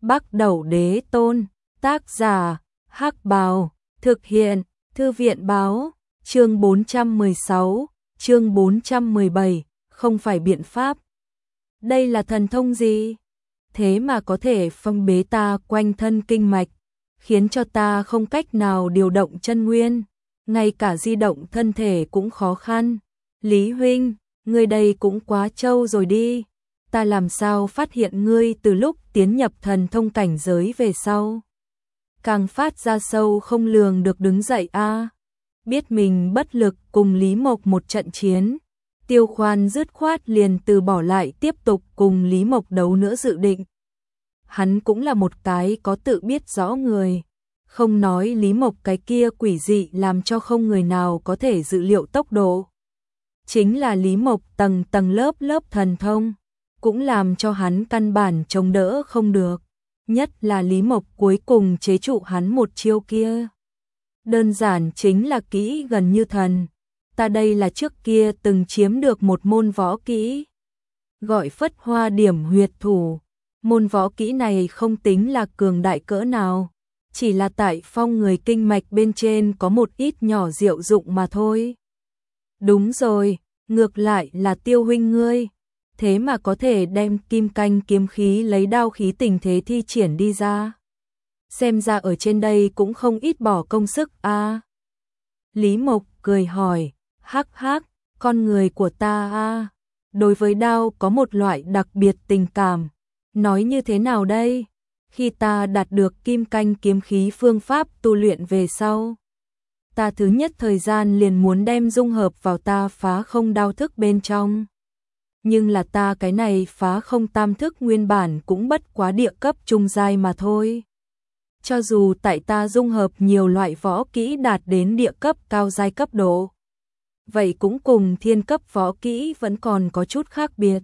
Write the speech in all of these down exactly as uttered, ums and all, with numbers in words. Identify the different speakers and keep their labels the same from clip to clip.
Speaker 1: Bắc Đẩu Đế Tôn, tác giả, Hắc Bào, thực hiện, Thư viện báo, chương bốn trăm mười sáu, chương bốn trăm mười bảy, không phải biện pháp. Đây là thần thông gì? Thế mà có thể phong bế ta quanh thân kinh mạch, khiến cho ta không cách nào điều động chân nguyên, ngay cả di động thân thể cũng khó khăn. Lý huynh, ngươi đây cũng quá trâu rồi đi. Ta làm sao phát hiện ngươi từ lúc tiến nhập thần thông cảnh giới về sau? Càng phát ra sâu không lường được đứng dậy a. À. Biết mình bất lực cùng Lý Mộc một trận chiến, Tiêu Khoan dứt khoát liền từ bỏ lại tiếp tục cùng Lý Mộc đấu nữa dự định. Hắn cũng là một cái có tự biết rõ người, không nói Lý Mộc cái kia quỷ dị làm cho không người nào có thể dự liệu tốc độ. Chính là Lý Mộc tầng tầng lớp lớp thần thông, cũng làm cho hắn căn bản chống đỡ không được. Nhất là Lý Mộc cuối cùng chế trụ hắn một chiêu kia. Đơn giản chính là kỹ gần như thần. Ta đây là trước kia từng chiếm được một môn võ kỹ, gọi Phất Hoa Điểm Huyệt Thủ. Môn võ kỹ này không tính là cường đại cỡ nào, chỉ là tại phong người kinh mạch bên trên có một ít nhỏ diệu dụng mà thôi. Đúng rồi, ngược lại là Tiêu huynh ngươi, thế mà có thể đem kim canh kiếm khí lấy đao khí tình thế thi triển đi ra. Xem ra ở trên đây cũng không ít bỏ công sức a. À. Lý Mộc cười hỏi, hắc hắc, con người của ta a, à. Đối với đao có một loại đặc biệt tình cảm. Nói như thế nào đây? Khi ta đạt được kim canh kiếm khí phương pháp tu luyện về sau, ta thứ nhất thời gian liền muốn đem dung hợp vào ta phá không đao thức bên trong. Nhưng là ta cái này phá không tam thức nguyên bản cũng bất quá địa cấp trung giai mà thôi. Cho dù tại ta dung hợp nhiều loại võ kỹ đạt đến địa cấp cao giai cấp độ, vậy cũng cùng thiên cấp võ kỹ vẫn còn có chút khác biệt.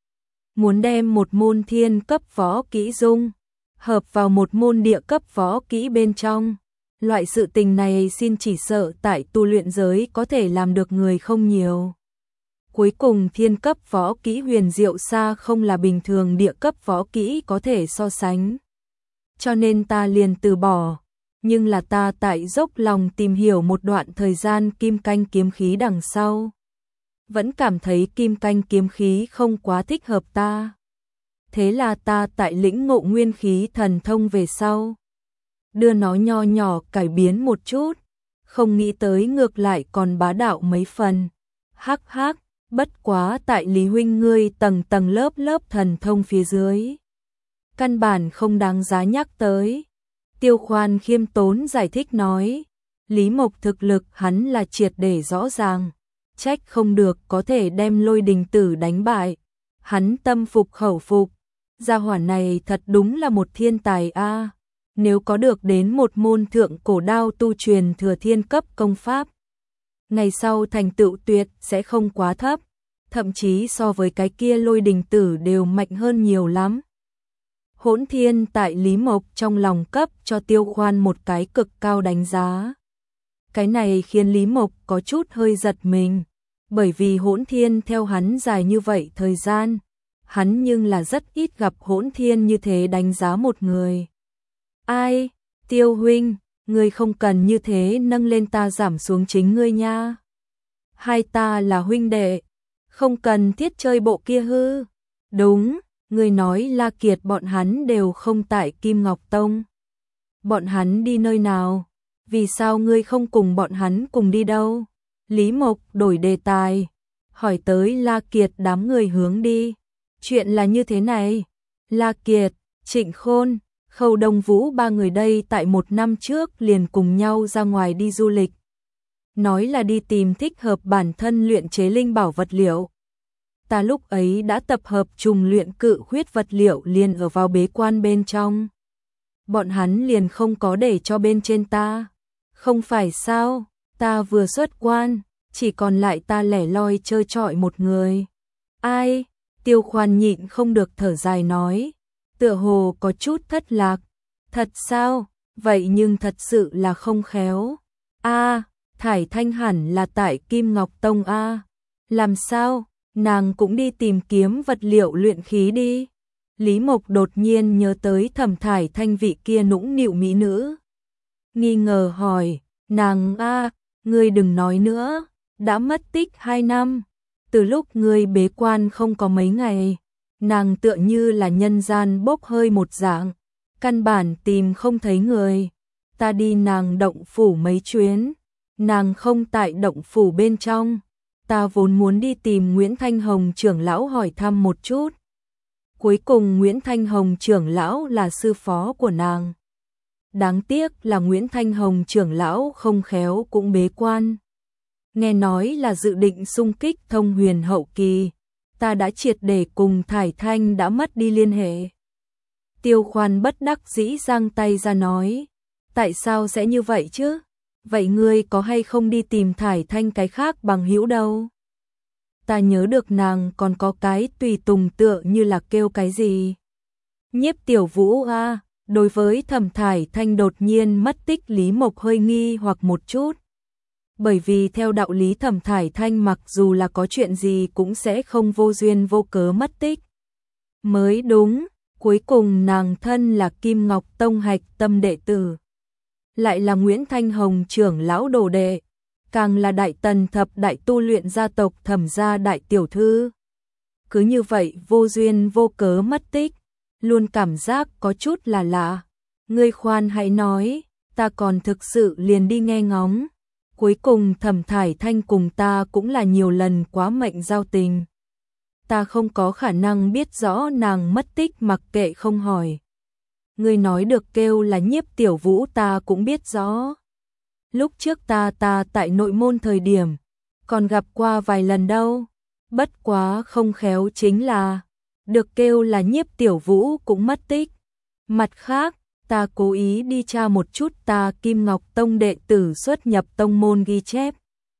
Speaker 1: Muốn đem một môn thiên cấp võ kỹ dung hợp vào một môn địa cấp võ kỹ bên trong, loại sự tình này xin chỉ sợ tại tu luyện giới có thể làm được người không nhiều. Cuối cùng thiên cấp võ kỹ huyền diệu xa không là bình thường địa cấp võ kỹ có thể so sánh. Cho nên ta liền từ bỏ, nhưng là ta tại dốc lòng tìm hiểu một đoạn thời gian kim canh kiếm khí đằng sau, vẫn cảm thấy kim canh kiếm khí không quá thích hợp ta. Thế là ta tại lĩnh ngộ nguyên khí thần thông về sau, đưa nó nho nhỏ cải biến một chút, không nghĩ tới ngược lại còn bá đạo mấy phần. Hắc hắc, bất quá tại Lý huynh ngươi tầng tầng lớp lớp thần thông phía dưới, căn bản không đáng giá nhắc tới. Tiêu Khoan khiêm tốn giải thích nói, Lý Mộc thực lực hắn là triệt để rõ ràng, trách không được có thể đem Lôi Đình Tử đánh bại. Hắn tâm phục khẩu phục, gia hỏa này thật đúng là một thiên tài a. À. Nếu có được đến một môn thượng cổ đao tu truyền thừa thiên cấp công pháp, ngày sau thành tựu tuyệt sẽ không quá thấp, thậm chí so với cái kia Lôi Đình Tử đều mạnh hơn nhiều lắm. Hỗn Thiên tại Lý Mộc trong lòng cấp cho Tiêu Khoan một cái cực cao đánh giá. Cái này khiến Lý Mộc có chút hơi giật mình, bởi vì Hỗn Thiên theo hắn dài như vậy thời gian, hắn nhưng là rất ít gặp Hỗn Thiên như thế đánh giá một người. Ai, Tiêu huynh, ngươi không cần như thế nâng lên ta giảm xuống chính ngươi nha. Hai ta là huynh đệ, không cần thiết chơi bộ kia hư. Đúng, ngươi nói La Kiệt bọn hắn đều không tại Kim Ngọc Tông. Bọn hắn đi nơi nào? Vì sao ngươi không cùng bọn hắn cùng đi đâu? Lý Mộc đổi đề tài, hỏi tới La Kiệt đám người hướng đi. Chuyện là như thế này, La Kiệt, Trịnh Khôn, Khâu Đông Vũ ba người đây tại một năm trước liền cùng nhau ra ngoài đi du lịch. Nói là đi tìm thích hợp bản thân luyện chế linh bảo vật liệu. Ta lúc ấy đã tập hợp trùng luyện cự huyết vật liệu liền ở vào bế quan bên trong. Bọn hắn liền không có để cho bên trên ta. Không phải sao, ta vừa xuất quan, chỉ còn lại ta lẻ loi chơi trọi một người. Ai? Tiêu Khoan nhịn không được thở dài nói, tựa hồ có chút thất lạc. Thật sao? Vậy nhưng thật sự là không khéo. A, Thải Thanh hẳn là tại Kim Ngọc Tông a. Làm sao? Nàng cũng đi tìm kiếm vật liệu luyện khí đi. Lý Mộc đột nhiên nhớ tới Thẩm Thải Thanh vị kia nũng nịu mỹ nữ. Nghi ngờ hỏi, nàng a, ngươi đừng nói nữa, đã mất tích hai năm. Từ lúc ngươi bế quan không có mấy ngày, nàng tựa như là nhân gian bốc hơi một dạng, căn bản tìm không thấy người. Ta đi nàng động phủ mấy chuyến, nàng không tại động phủ bên trong. Ta vốn muốn đi tìm Nguyễn Thanh Hồng trưởng lão hỏi thăm một chút. Cuối cùng Nguyễn Thanh Hồng trưởng lão là sư phó của nàng. Đáng tiếc là Nguyễn Thanh Hồng trưởng lão không khéo cũng bế quan. Nghe nói là dự định xung kích thông huyền hậu kỳ, ta đã triệt để cùng Thải Thanh đã mất đi liên hệ. Tiêu Khoan bất đắc dĩ giang tay ra nói, tại sao sẽ như vậy chứ? Vậy ngươi có hay không đi tìm Thải Thanh cái khác bằng hữu đâu? Ta nhớ được nàng còn có cái tùy tùng tựa như là kêu cái gì? Nhiếp Tiểu Vũ a. Đối với Thẩm Thải Thanh đột nhiên mất tích, Lý Mộc hơi nghi hoặc một chút. Bởi vì theo đạo lý Thẩm Thải Thanh mặc dù là có chuyện gì cũng sẽ không vô duyên vô cớ mất tích. Mới đúng, cuối cùng nàng thân là Kim Ngọc Tông hạch tâm đệ tử. Lại là Nguyễn Thanh Hồng trưởng lão đồ đệ, càng là đại tần thập đại tu luyện gia tộc Thẩm gia đại tiểu thư. Cứ như vậy vô duyên vô cớ mất tích, luôn cảm giác có chút là lạ. Ngươi khoan hãy nói, ta còn thực sự liền đi nghe ngóng. Cuối cùng Thẩm Thải Thanh cùng ta cũng là nhiều lần quá mệnh giao tình. Ta không có khả năng biết rõ nàng mất tích mặc kệ không hỏi. Ngươi nói được kêu là Nhiếp Tiểu Vũ ta cũng biết rõ. Lúc trước ta ta tại nội môn thời điểm, còn gặp qua vài lần đâu. Bất quá không khéo chính là, được kêu là Nhiếp Tiểu Vũ cũng mất tích. Mặt khác, ta cố ý đi tra một chút ta Kim Ngọc Tông đệ tử xuất nhập tông môn ghi chép.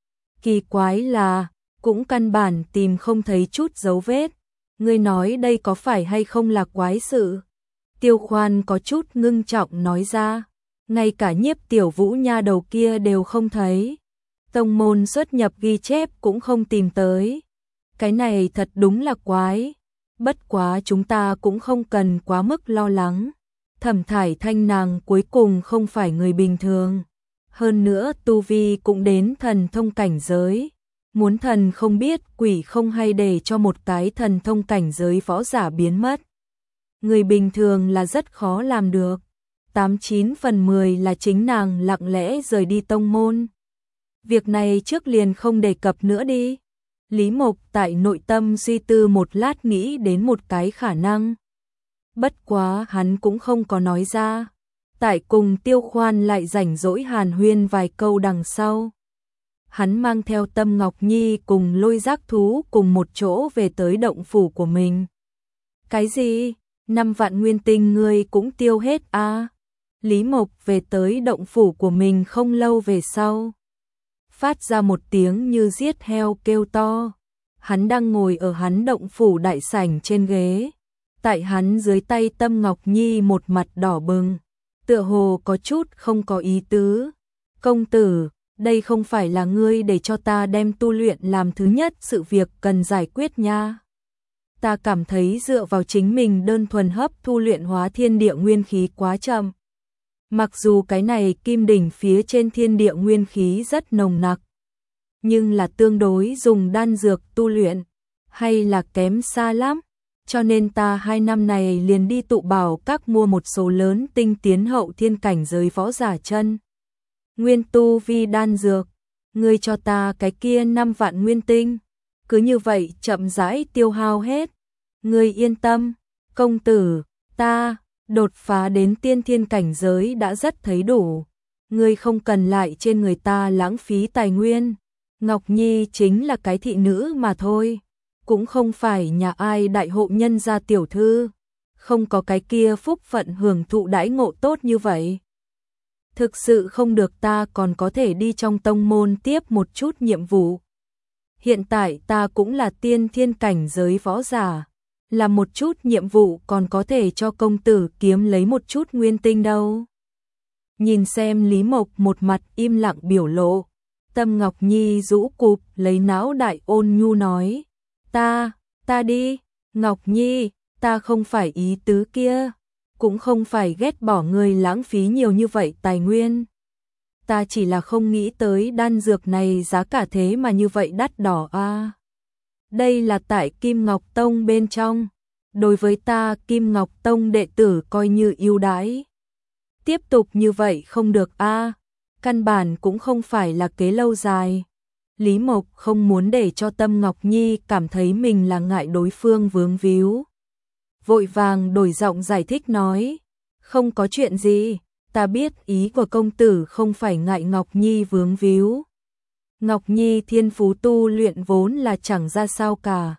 Speaker 1: Kỳ quái là, cũng căn bản tìm không thấy chút dấu vết. Ngươi nói đây có phải hay không là quái sự? Tiêu Khoan có chút ngưng trọng nói ra, ngay cả Nhiếp Tiểu Vũ nha đầu kia đều không thấy. Tông môn xuất nhập ghi chép cũng không tìm tới. Cái này thật đúng là quái. Bất quá chúng ta cũng không cần quá mức lo lắng. Thẩm Thải Thanh nàng cuối cùng không phải người bình thường. Hơn nữa tu vi cũng đến thần thông cảnh giới. Muốn thần không biết quỷ không hay để cho một cái thần thông cảnh giới võ giả biến mất. Người bình thường là rất khó làm được. Tám chín phần mười là chính nàng lặng lẽ rời đi tông môn. Việc này trước liền không đề cập nữa đi. Lý Mộc tại nội tâm suy tư một lát nghĩ đến một cái khả năng. Bất quá hắn cũng không có nói ra. Tại cùng Tiêu Khoan lại rảnh rỗi hàn huyên vài câu đằng sau. Hắn mang theo Tâm Ngọc Nhi cùng Lôi Giác Thú cùng một chỗ về tới động phủ của mình. Cái gì? Năm vạn nguyên tinh ngươi cũng tiêu hết à? Lý Mộc về tới động phủ của mình không lâu về sau. Phát ra một tiếng như giết heo kêu to. Hắn đang ngồi ở hắn động phủ đại sảnh trên ghế. Tại hắn dưới tay Tâm Ngọc Nhi một mặt đỏ bừng. Tựa hồ có chút không có ý tứ. Công tử, đây không phải là ngươi để cho ta đem tu luyện làm thứ nhất sự việc cần giải quyết nha. Ta cảm thấy dựa vào chính mình đơn thuần hấp thu luyện hóa thiên địa nguyên khí quá chậm. Mặc dù cái này kim đỉnh phía trên thiên địa nguyên khí rất nồng nặc, nhưng là tương đối dùng đan dược tu luyện, hay là kém xa lắm. Cho nên ta hai năm này liền đi tụ bảo các mua một số lớn tinh tiến hậu thiên cảnh giới võ giả chân. Nguyên tu vi đan dược, ngươi cho ta cái kia năm vạn nguyên tinh, cứ như vậy chậm rãi tiêu hao hết. Ngươi yên tâm, công tử, ta đột phá đến tiên thiên cảnh giới đã rất thấy đủ. Ngươi không cần lại trên người ta lãng phí tài nguyên. Ngọc Nhi chính là cái thị nữ mà thôi, cũng không phải nhà ai đại hộ nhân gia tiểu thư, không có cái kia phúc phận hưởng thụ đãi ngộ tốt như vậy. Thực sự không được ta còn có thể đi trong tông môn tiếp một chút nhiệm vụ. Hiện tại ta cũng là tiên thiên cảnh giới võ giả, làm một chút nhiệm vụ còn có thể cho công tử kiếm lấy một chút nguyên tinh đâu. Nhìn xem Lý Mộc một mặt im lặng biểu lộ, Tâm Ngọc Nhi rũ cụp lấy não đại ôn nhu nói, ta, ta đi, Ngọc Nhi, ta không phải ý tứ kia, cũng không phải ghét bỏ ngươi lãng phí nhiều như vậy tài nguyên. Ta chỉ là không nghĩ tới đan dược này giá cả thế mà như vậy đắt đỏ a. À. Đây là tại Kim Ngọc Tông bên trong, đối với ta Kim Ngọc Tông đệ tử coi như ưu đãi. Tiếp tục như vậy không được a, à. Căn bản cũng không phải là kế lâu dài. Lý Mộc không muốn để cho Tâm Ngọc Nhi cảm thấy mình là ngại đối phương vướng víu. Vội vàng đổi giọng giải thích nói, không có chuyện gì, ta biết ý của công tử không phải ngại Ngọc Nhi vướng víu. Ngọc Nhi thiên phú tu luyện vốn là chẳng ra sao cả.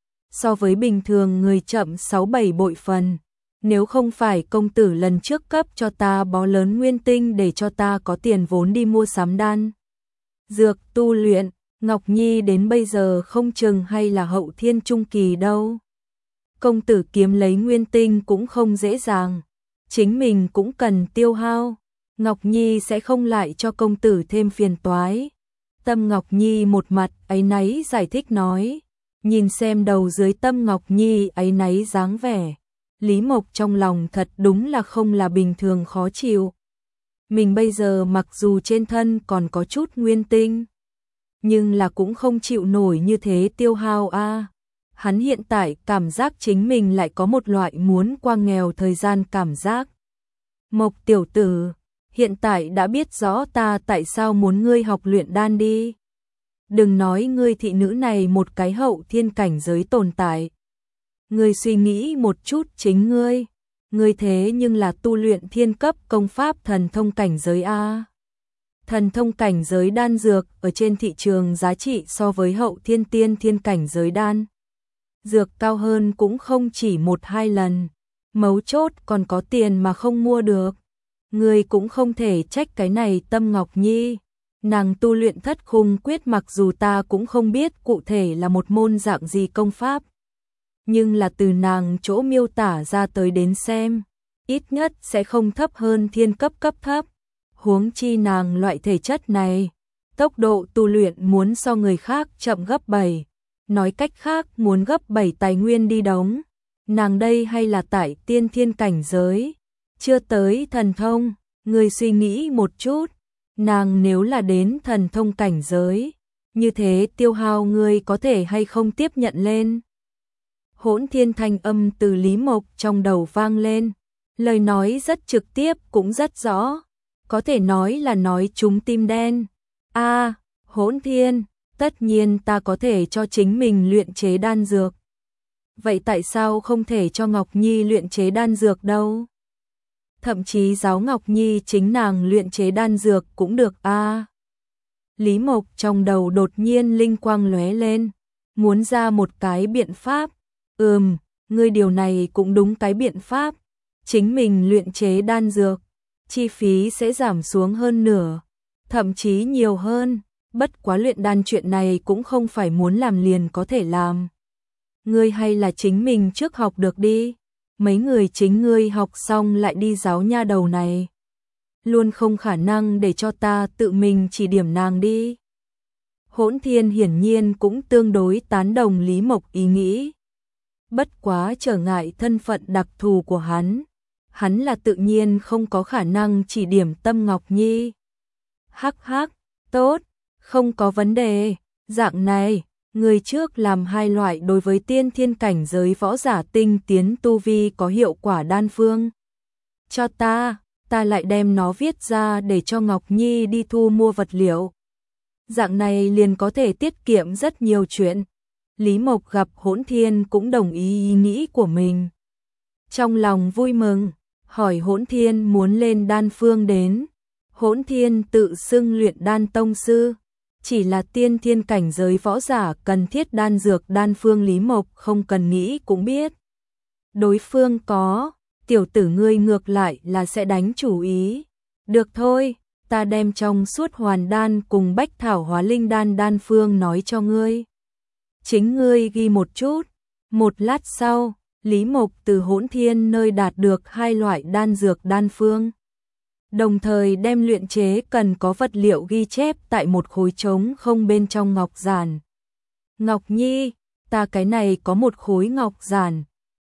Speaker 1: So với bình thường người chậm sáu bảy bội phần, nếu không phải công tử lần trước cấp cho ta bó lớn nguyên tinh để cho ta có tiền vốn đi mua sắm đan dược tu luyện, Ngọc Nhi đến bây giờ không chừng hay là hậu thiên trung kỳ đâu. Công tử kiếm lấy nguyên tinh cũng không dễ dàng, chính mình cũng cần tiêu hao, Ngọc Nhi sẽ không lại cho công tử thêm phiền toái. Tâm Ngọc Nhi một mặt áy náy giải thích nói, nhìn xem đầu dưới Tâm Ngọc Nhi áy náy dáng vẻ, Lý Mộc trong lòng thật đúng là không là bình thường khó chịu. Mình bây giờ mặc dù trên thân còn có chút nguyên tinh, nhưng là cũng không chịu nổi như thế tiêu hao a. À. Hắn hiện tại cảm giác chính mình lại có một loại muốn qua nghèo thời gian cảm giác. Mộc tiểu tử, hiện tại đã biết rõ ta tại sao muốn ngươi học luyện đan đi. Đừng nói ngươi thị nữ này một cái hậu thiên cảnh giới tồn tại. Ngươi suy nghĩ một chút chính ngươi. Ngươi thế nhưng là tu luyện thiên cấp công pháp thần thông cảnh giới A. Thần thông cảnh giới đan dược ở trên thị trường giá trị so với hậu thiên tiên thiên cảnh giới đan dược cao hơn cũng không chỉ một hai lần. Mấu chốt còn có tiền mà không mua được. Ngươi cũng không thể trách cái này Tâm Ngọc Nhi. Nàng tu luyện thất khung quyết mặc dù ta cũng không biết cụ thể là một môn dạng gì công pháp. Nhưng là từ nàng chỗ miêu tả ra tới đến xem, ít nhất sẽ không thấp hơn thiên cấp cấp thấp. Huống chi nàng loại thể chất này, tốc độ tu luyện muốn so người khác chậm gấp bảy. Nói cách khác muốn gấp bảy tài nguyên đi đóng. Nàng đây hay là tại tiên thiên cảnh giới, chưa tới thần thông, người suy nghĩ một chút. Nàng nếu là đến thần thông cảnh giới, như thế tiêu hao ngươi có thể hay không tiếp nhận lên. Hỗn thiên thanh âm từ Lý Mộc trong đầu vang lên, lời nói rất trực tiếp cũng rất rõ, có thể nói là nói trúng tim đen. A, à, Hỗn thiên, tất nhiên ta có thể cho chính mình luyện chế đan dược. Vậy tại sao không thể cho Ngọc Nhi luyện chế đan dược đâu? Thậm chí giáo Ngọc Nhi chính nàng luyện chế đan dược cũng được a. À. Lý Mộc trong đầu đột nhiên linh quang lóe lên, muốn ra một cái biện pháp. Ừm, ngươi điều này cũng đúng cái biện pháp. Chính mình luyện chế đan dược, chi phí sẽ giảm xuống hơn nửa, thậm chí nhiều hơn. Bất quá luyện đan chuyện này cũng không phải muốn làm liền có thể làm. Ngươi hay là chính mình trước học được đi. Mấy người chính ngươi học xong lại đi giáo nha đầu này. Luôn không khả năng để cho ta tự mình chỉ điểm nàng đi. Hỗn thiên hiển nhiên cũng tương đối tán đồng Lý Mộc ý nghĩ. Bất quá trở ngại thân phận đặc thù của hắn. Hắn là tự nhiên không có khả năng chỉ điểm Tâm Ngọc Nhi. Hắc hắc, tốt, không có vấn đề. Dạng này, người trước làm hai loại đối với tiên thiên cảnh giới võ giả tinh tiến tu vi có hiệu quả đan phương. Cho ta, ta lại đem nó viết ra để cho Ngọc Nhi đi thu mua vật liệu. Dạng này liền có thể tiết kiệm rất nhiều chuyện. Lý Mộc gặp Hỗn Thiên cũng đồng ý ý nghĩ của mình. Trong lòng vui mừng, hỏi Hỗn Thiên muốn lên đan phương đến. Hỗn Thiên tự xưng luyện đan tông sư. Chỉ là tiên thiên cảnh giới võ giả cần thiết đan dược đan phương Lý Mộc không cần nghĩ cũng biết. Đối phương có, tiểu tử ngươi ngược lại là sẽ đánh chủ ý. Được thôi, ta đem trong suốt hoàn đan cùng bách thảo hóa linh đan đan phương nói cho ngươi. Chính ngươi ghi một chút. Một lát sau, Lý Mộc từ Hỗn Thiên nơi đạt được hai loại đan dược đan phương. Đồng thời đem luyện chế cần có vật liệu ghi chép tại một khối trống không bên trong ngọc giản. Ngọc Nhi, ta cái này có một khối ngọc giản,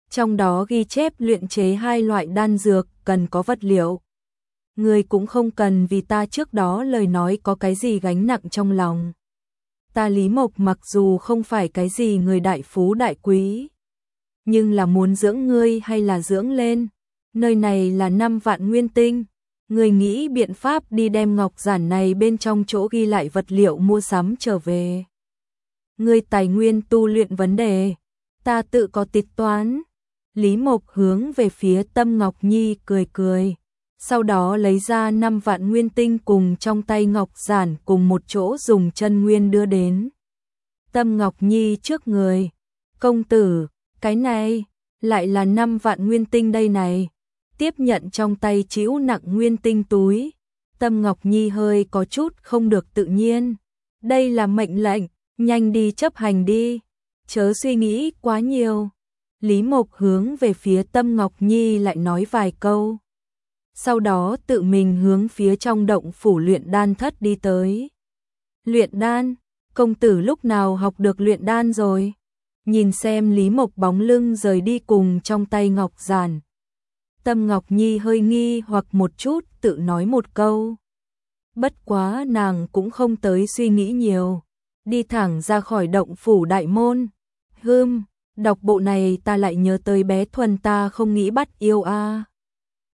Speaker 1: Trong đó ghi chép luyện chế hai loại đan dược cần có vật liệu. Ngươi cũng không cần vì ta trước đó lời nói có cái gì gánh nặng trong lòng. Ta Lý Mộc mặc dù không phải cái gì người đại phú đại quý, nhưng là muốn dưỡng ngươi hay là dưỡng lên. Nơi này là năm vạn nguyên tinh. Ngươi nghĩ biện pháp đi đem ngọc giản này bên trong chỗ ghi lại vật liệu mua sắm trở về. Ngươi tài nguyên tu luyện vấn đề, ta tự có tính toán. Lý Mộc hướng về phía Tâm Ngọc Nhi cười cười. Sau đó lấy ra năm vạn nguyên tinh cùng trong tay ngọc giản cùng một chỗ dùng chân nguyên đưa đến Tâm Ngọc Nhi trước người. Công tử, cái này lại là năm vạn nguyên tinh đây này. Tiếp nhận trong tay trĩu nặng nguyên tinh túi, Tâm Ngọc Nhi hơi có chút không được tự nhiên. Đây là mệnh lệnh, nhanh đi chấp hành đi, chớ suy nghĩ quá nhiều. Lý Mộc hướng về phía Tâm Ngọc Nhi lại nói vài câu. Sau đó tự mình hướng phía trong động phủ luyện đan thất đi tới. Luyện đan, công tử lúc nào học được luyện đan rồi? Nhìn xem Lý Mộc bóng lưng rời đi cùng trong tay ngọc giản. Tâm Ngọc Nhi hơi nghi hoặc một chút tự nói một câu. Bất quá nàng cũng không tới suy nghĩ nhiều. Đi thẳng ra khỏi động phủ đại môn. Hừm, đọc bộ này ta lại nhớ tới bé Thuần ta không nghĩ bắt yêu a.